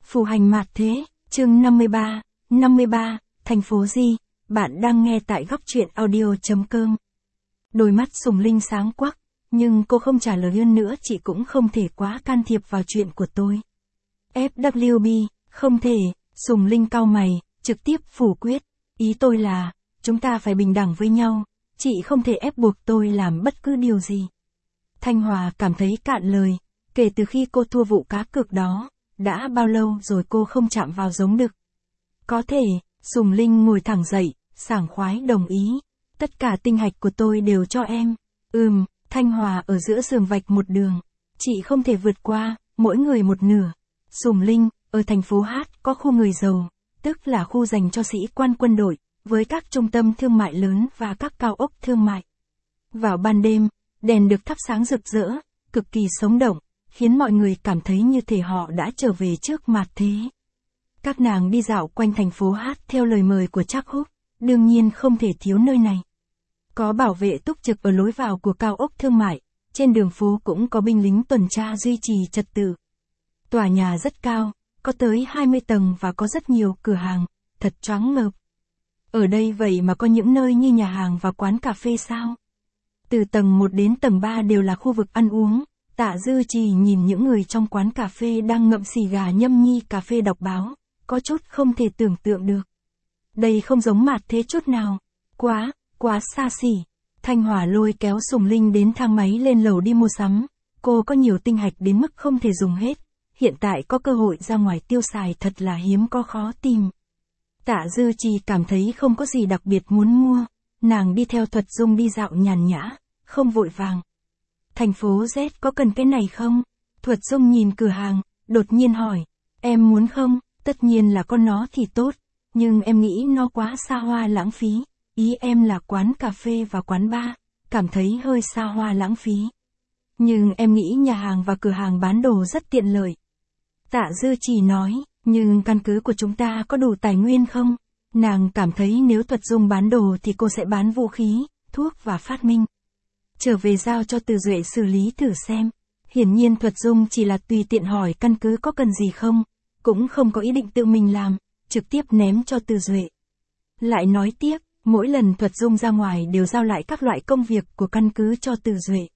Phù hành mạt thế, chương 53, thành phố Di, bạn đang nghe tại góc truyện audio.com. Đôi mắt Sùng Linh sáng quắc, nhưng cô không trả lời hơn nữa, chị cũng không thể quá can thiệp vào chuyện của tôi. FWB, không thể, Sùng Linh cau mày, trực tiếp phủ quyết, ý tôi là, chúng ta phải bình đẳng với nhau, chị không thể ép buộc tôi làm bất cứ điều gì. Thanh Hòa cảm thấy cạn lời, kể từ khi cô thua vụ cá cược đó, đã bao lâu rồi cô không chạm vào giống đực. Có thể, Sùng Linh ngồi thẳng dậy, sảng khoái đồng ý. Tất cả tinh hạch của tôi đều cho em. Thanh Hòa ở giữa giường vạch một đường. Chị không thể vượt qua, mỗi người một nửa. Sùng Linh, ở thành phố Hát có khu người giàu, tức là khu dành cho sĩ quan quân đội, với các trung tâm thương mại lớn và các cao ốc thương mại. Vào ban đêm, đèn được thắp sáng rực rỡ, cực kỳ sống động, khiến mọi người cảm thấy như thể họ đã trở về trước mạt thế. Các nàng đi dạo quanh thành phố Hát theo lời mời của Trác Húc, đương nhiên không thể thiếu nơi này. Có bảo vệ túc trực ở lối vào của cao ốc thương mại, trên đường phố cũng có binh lính tuần tra duy trì trật tự. Tòa nhà rất cao, có tới 20 tầng và có rất nhiều cửa hàng, thật choáng ngợp. Ở đây vậy mà có những nơi như nhà hàng và quán cà phê sao? Từ tầng 1 đến tầng 3 đều là khu vực ăn uống. Tạ Dư Trì nhìn những người trong quán cà phê đang ngậm xì gà nhâm nhi cà phê đọc báo, có chút không thể tưởng tượng được. Đây không giống mạt thế chút nào. Quá xa xỉ. Thanh Hòa lôi kéo Sùng Linh đến thang máy lên lầu đi mua sắm. Cô có nhiều tinh hạch đến mức không thể dùng hết. Hiện tại có cơ hội ra ngoài tiêu xài thật là hiếm có khó tìm. Tạ Dư Trì cảm thấy không có gì đặc biệt muốn mua. Nàng đi theo Thuật Dung đi dạo nhàn nhã, không vội vàng. Thành phố Z có cần cái này không? Thuật Dung nhìn cửa hàng, đột nhiên hỏi. Em muốn không? Tất nhiên là có nó thì tốt. Nhưng em nghĩ nó quá xa hoa lãng phí. Ý em là quán cà phê và quán bar. Cảm thấy hơi xa hoa lãng phí. Nhưng em nghĩ nhà hàng và cửa hàng bán đồ rất tiện lợi. Tạ Dư Trì nói. Nhưng căn cứ của chúng ta có đủ tài nguyên không? Nàng cảm thấy nếu Thuật Dung bán đồ thì cô sẽ bán vũ khí, thuốc và phát minh. Trở về giao cho Từ Duệ xử lý thử xem. Hiển nhiên Thuật Dung chỉ là tùy tiện hỏi căn cứ có cần gì không, cũng không có ý định tự mình làm, trực tiếp ném cho Từ Duệ. Lại nói tiếp, mỗi lần Thuật Dung ra ngoài đều giao lại các loại công việc của căn cứ cho Từ Duệ.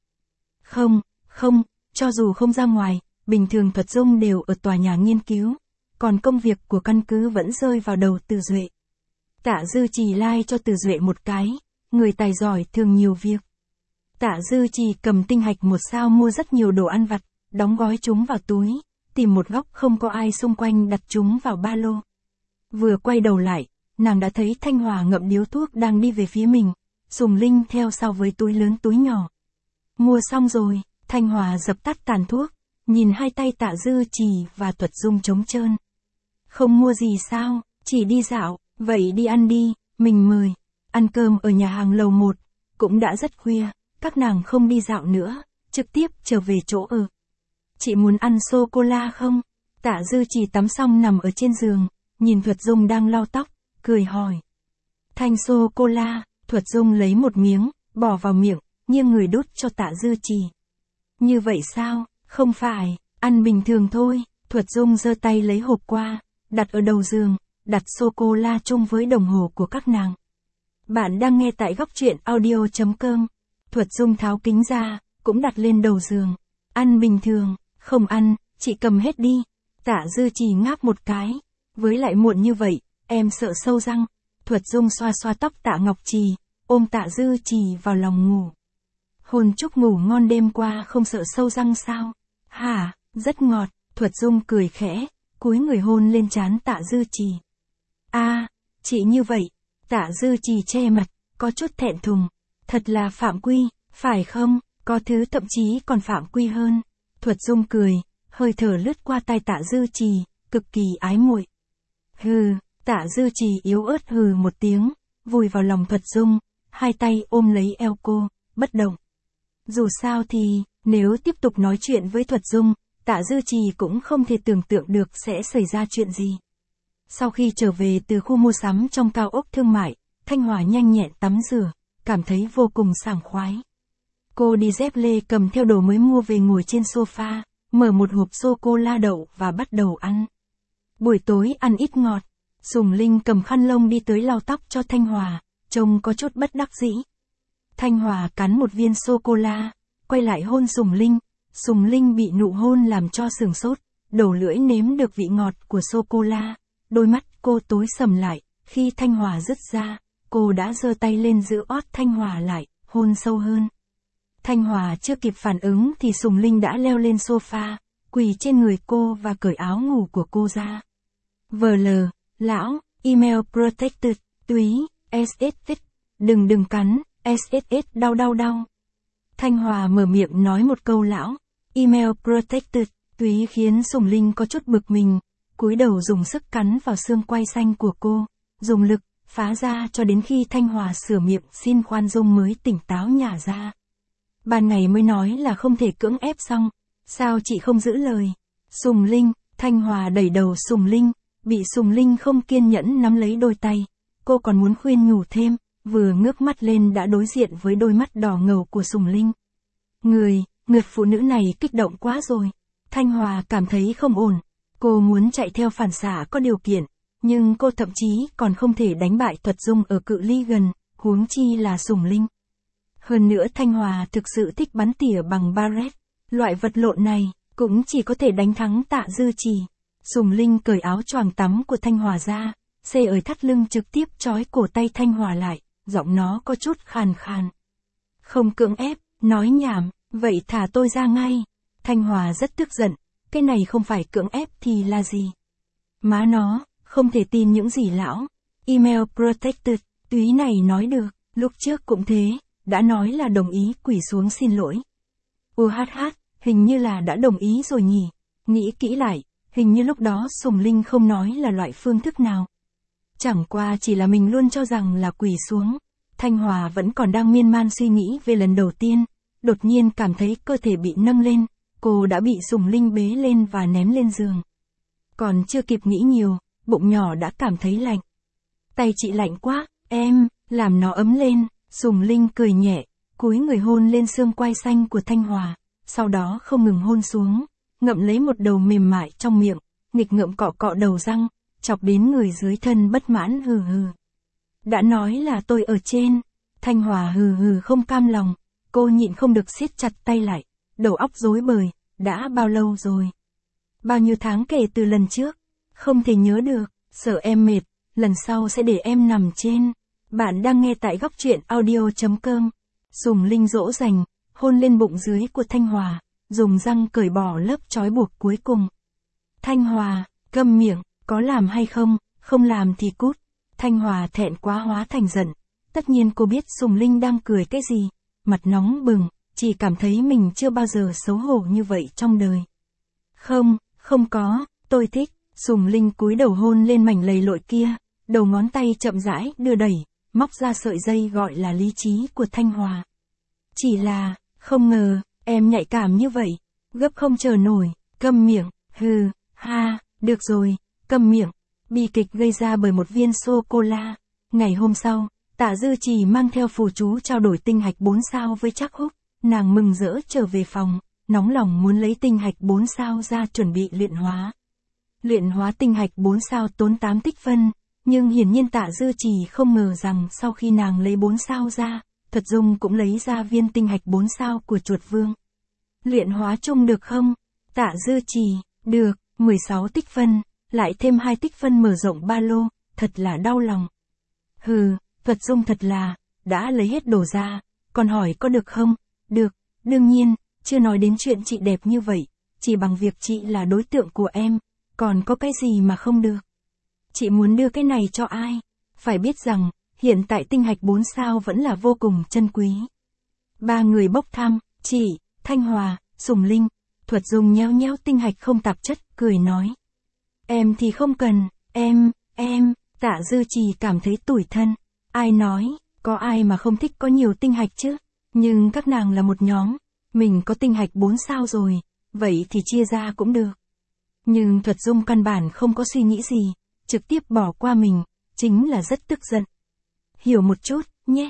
Không, cho dù không ra ngoài, bình thường Thuật Dung đều ở tòa nhà nghiên cứu, còn công việc của căn cứ vẫn rơi vào đầu Từ Duệ. Tạ Dư Trì like cho Từ Duệ một cái, người tài giỏi thường nhiều việc. Tạ Dư Trì cầm tinh hạch 1 sao mua rất nhiều đồ ăn vặt, đóng gói chúng vào túi, tìm một góc không có ai xung quanh đặt chúng vào ba lô. Vừa quay đầu lại, nàng đã thấy Thanh Hòa ngậm điếu thuốc đang đi về phía mình, Sùng Linh theo sau với túi lớn túi nhỏ. Mua xong rồi, Thanh Hòa dập tắt tàn thuốc, nhìn hai tay Tạ Dư Trì và Thuật Dung trống trơn. Không mua gì sao, chỉ đi dạo, vậy đi ăn đi, mình mời. Ăn cơm ở nhà hàng lầu 1, cũng đã rất khuya. Các nàng không đi dạo nữa, trực tiếp trở về chỗ ở. Chị muốn ăn sô-cô-la không? Tạ Dư Trì tắm xong nằm ở trên giường, nhìn Thuật Dung đang lau tóc, cười hỏi. Thanh sô-cô-la, Thuật Dung lấy một miếng, bỏ vào miệng, nghiêng người đút cho Tạ Dư Trì. Như vậy sao? Không phải, ăn bình thường thôi. Thuật Dung giơ tay lấy hộp qua, đặt ở đầu giường, đặt sô-cô-la chung với đồng hồ của các nàng. Bạn đang nghe tại góc truyện audio.com. Thuật Dung tháo kính ra, cũng đặt lên đầu giường. Ăn bình thường, không ăn, chị cầm hết đi. Tạ Dư Trì ngáp một cái. Với lại muộn như vậy, em sợ sâu răng. Thuật Dung xoa xoa tóc Tạ Ngọc Trì, ôm Tạ Dư Trì vào lòng ngủ. Hồn chúc ngủ ngon, đêm qua không sợ sâu răng sao? Hả, rất ngọt. Thuật Dung cười khẽ, cúi người hôn lên trán Tạ Dư Trì. Chị như vậy. Tạ Dư Trì che mặt, có chút thẹn thùng. Thật là phạm quy, phải không? Có thứ thậm chí còn phạm quy hơn. Thuật Dung cười, hơi thở lướt qua tai Tạ Dư Trì, cực kỳ ái muội. Hừ, Tạ Dư Trì yếu ớt hừ một tiếng, vùi vào lòng Thuật Dung, hai tay ôm lấy eo cô, bất động. Dù sao thì, nếu tiếp tục nói chuyện với Thuật Dung, Tạ Dư Trì cũng không thể tưởng tượng được sẽ xảy ra chuyện gì. Sau khi trở về từ khu mua sắm trong cao ốc thương mại, Thanh Hòa nhanh nhẹn tắm rửa, cảm thấy vô cùng sảng khoái. Cô đi dép lê cầm theo đồ mới mua về ngồi trên sofa, mở một hộp sô-cô-la đậu và bắt đầu ăn. Buổi tối ăn ít ngọt. Sùng Linh cầm khăn lông đi tới lau tóc cho Thanh Hòa, trông có chút bất đắc dĩ. Thanh Hòa cắn một viên sô-cô-la, quay lại hôn Sùng Linh. Sùng Linh bị nụ hôn làm cho sửng sốt, đầu lưỡi nếm được vị ngọt của sô-cô-la. Đôi mắt cô tối sầm lại, khi Thanh Hòa dứt ra, cô đã giơ tay lên giữ ót Thanh Hòa lại, hôn sâu hơn. Thanh Hòa chưa kịp phản ứng thì Sùng Linh đã leo lên sofa, quỳ trên người cô và cởi áo ngủ của cô ra. VL, lão, email protected, túy, SSS, đừng cắn, SSS đau. Thanh Hòa mở miệng nói một câu lão, email protected, túy khiến Sùng Linh có chút bực mình, cúi đầu dùng sức cắn vào xương quai xanh của cô, dùng lực, phá ra cho đến khi Thanh Hòa sửa miệng xin khoan dung mới tỉnh táo nhả ra. Ban ngày mới nói là không thể cưỡng ép xong, sao chị không giữ lời? Sùng Linh, Thanh Hòa đẩy đầu Sùng Linh, bị Sùng Linh không kiên nhẫn nắm lấy đôi tay, cô còn muốn khuyên nhủ thêm, vừa ngước mắt lên đã đối diện với đôi mắt đỏ ngầu của Sùng Linh. Người phụ nữ này kích động quá rồi. Thanh Hòa cảm thấy không ổn, cô muốn chạy theo phản xạ có điều kiện, nhưng cô thậm chí còn không thể đánh bại Thuật Dung ở cự ly gần, huống chi là Sùng Linh. Hơn nữa Thanh Hòa thực sự thích bắn tỉa bằng Barrett, loại vật lộn này, cũng chỉ có thể đánh thắng Tạ Dư Trì. Sùng Linh cởi áo choàng tắm của Thanh Hòa ra, xê ở thắt lưng trực tiếp trói cổ tay Thanh Hòa lại, giọng nó có chút khàn khàn. Không cưỡng ép, nói nhảm, vậy thả tôi ra ngay. Thanh Hòa rất tức giận, cái này không phải cưỡng ép thì là gì? Má nó, không thể tin những gì lão. Email protected, túy này nói được, lúc trước cũng thế, đã nói là đồng ý quỳ xuống xin lỗi. Hình như là đã đồng ý rồi nhỉ, nghĩ kỹ lại, hình như lúc đó Sùng Linh không nói là loại phương thức nào. Chẳng qua chỉ là mình luôn cho rằng là quỳ xuống. Thanh Hòa vẫn còn đang miên man suy nghĩ về lần đầu tiên, đột nhiên cảm thấy cơ thể bị nâng lên, cô đã bị Sùng Linh bế lên và ném lên giường. Còn chưa kịp nghĩ nhiều, bụng nhỏ đã cảm thấy lạnh. Tay chị lạnh quá, em, làm nó ấm lên. Sùng Linh cười nhẹ, cúi người hôn lên xương quai xanh của Thanh Hòa, sau đó không ngừng hôn xuống, ngậm lấy một đầu mềm mại trong miệng, nghịch ngợm cọ cọ đầu răng, chọc đến người dưới thân bất mãn hừ hừ. Đã nói là tôi ở trên. Thanh Hòa hừ hừ không cam lòng, cô nhịn không được siết chặt tay lại, đầu óc rối bời, đã bao lâu rồi? Bao nhiêu tháng kể từ lần trước? Không thể nhớ được, sợ em mệt, lần sau sẽ để em nằm trên. Bạn đang nghe tại góc truyện audio.com. Sùng Linh dỗ dành, hôn lên bụng dưới của Thanh Hòa, dùng răng cởi bỏ lớp trói buộc cuối cùng. Thanh Hòa, câm miệng, có làm hay không, không làm thì cút. Thanh Hòa thẹn quá hóa thành giận. Tất nhiên cô biết Sùng Linh đang cười cái gì, mặt nóng bừng, chỉ cảm thấy mình chưa bao giờ xấu hổ như vậy trong đời. Không có, tôi thích. Sùng Linh cúi đầu hôn lên mảnh lầy lội kia, đầu ngón tay chậm rãi đưa đẩy, móc ra sợi dây gọi là lý trí của Thanh Hòa. Chỉ là, không ngờ, em nhạy cảm như vậy, gấp không chờ nổi, câm miệng, hừ, ha, được rồi, câm miệng. Bi kịch gây ra bởi một viên sô-cô-la. Ngày hôm sau, Tạ Dư Trì mang theo phù chú trao đổi tinh hạch 4 sao với Trác Húc, nàng mừng rỡ trở về phòng, nóng lòng muốn lấy tinh hạch 4 sao ra chuẩn bị luyện hóa. Luyện hóa tinh hạch 4 sao tốn 8 tích phân, nhưng hiển nhiên Tạ Dư Trì không ngờ rằng sau khi nàng lấy 4 sao ra, Thuật Dung cũng lấy ra viên tinh hạch 4 sao của Chuột Vương. Luyện hóa chung được không? Tạ Dư Trì, được, 16 tích phân, lại thêm 2 tích phân mở rộng ba lô, thật là đau lòng. Hừ, Thuật Dung thật là, đã lấy hết đồ ra, còn hỏi có được không? Được, đương nhiên, chưa nói đến chuyện chị đẹp như vậy, chỉ bằng việc chị là đối tượng của em, còn có cái gì mà không được. Chị muốn đưa cái này cho ai? Phải biết rằng, hiện tại tinh hạch 4 sao vẫn là vô cùng chân quý. Ba người bốc thăm, chị, Thanh Hòa, Sùng Linh, Thuật Dung nheo nheo tinh hạch không tạp chất, cười nói. Em thì không cần, em, Tạ Dư Trì cảm thấy tủi thân. Ai nói, có ai mà không thích có nhiều tinh hạch chứ? Nhưng các nàng là một nhóm, mình có tinh hạch 4 sao rồi, vậy thì chia ra cũng được. Nhưng Thuật Dung căn bản không có suy nghĩ gì, trực tiếp bỏ qua mình, chính là rất tức giận. Hiểu một chút, nhé.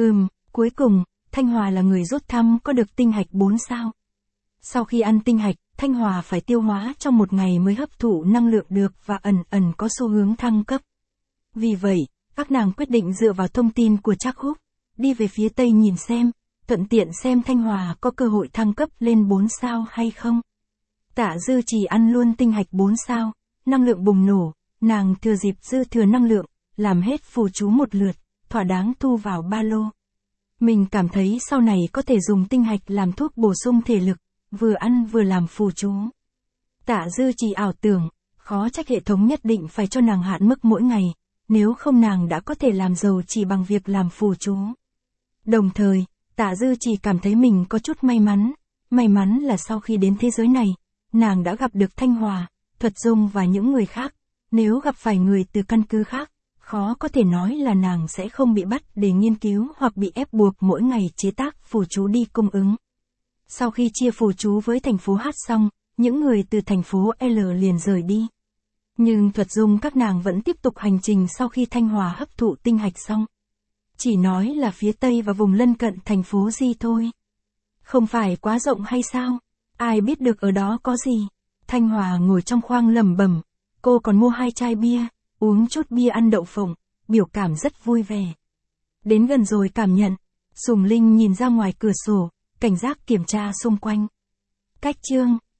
Cuối cùng, Thanh Hòa là người rút thăm có được tinh hạch 4 sao. Sau khi ăn tinh hạch, Thanh Hòa phải tiêu hóa trong một ngày mới hấp thụ năng lượng được và ẩn ẩn có xu hướng thăng cấp. Vì vậy, các nàng quyết định dựa vào thông tin của Trác Húc, đi về phía Tây nhìn xem, thuận tiện xem Thanh Hòa có cơ hội thăng cấp lên 4 sao hay không. Tạ Dư Trì ăn luôn tinh hạch 4 sao, năng lượng bùng nổ, nàng thừa dịp dư thừa năng lượng, làm hết phù chú một lượt, thỏa đáng thu vào ba lô. Mình cảm thấy sau này có thể dùng tinh hạch làm thuốc bổ sung thể lực, vừa ăn vừa làm phù chú. Tạ Dư Trì ảo tưởng, khó trách hệ thống nhất định phải cho nàng hạn mức mỗi ngày, nếu không nàng đã có thể làm giàu chỉ bằng việc làm phù chú. Đồng thời, Tạ Dư Trì cảm thấy mình có chút may mắn là sau khi đến thế giới này, nàng đã gặp được Thanh Hòa, Thuật Dung và những người khác, nếu gặp phải người từ căn cứ khác, khó có thể nói là nàng sẽ không bị bắt để nghiên cứu hoặc bị ép buộc mỗi ngày chế tác phù chú đi cung ứng. Sau khi chia phù chú với thành phố H xong, những người từ thành phố L liền rời đi. Nhưng Thuật Dung các nàng vẫn tiếp tục hành trình sau khi Thanh Hòa hấp thụ tinh hạch xong. Chỉ nói là phía Tây và vùng lân cận thành phố Di thôi. Không phải quá rộng hay sao? Ai biết được ở đó có gì? Thanh Hòa ngồi trong khoang lẩm bẩm, cô còn mua 2 chai bia, uống chút bia ăn đậu phộng, biểu cảm rất vui vẻ. Đến gần rồi cảm nhận, Sùng Linh nhìn ra ngoài cửa sổ, cảnh giác kiểm tra xung quanh. Cách chương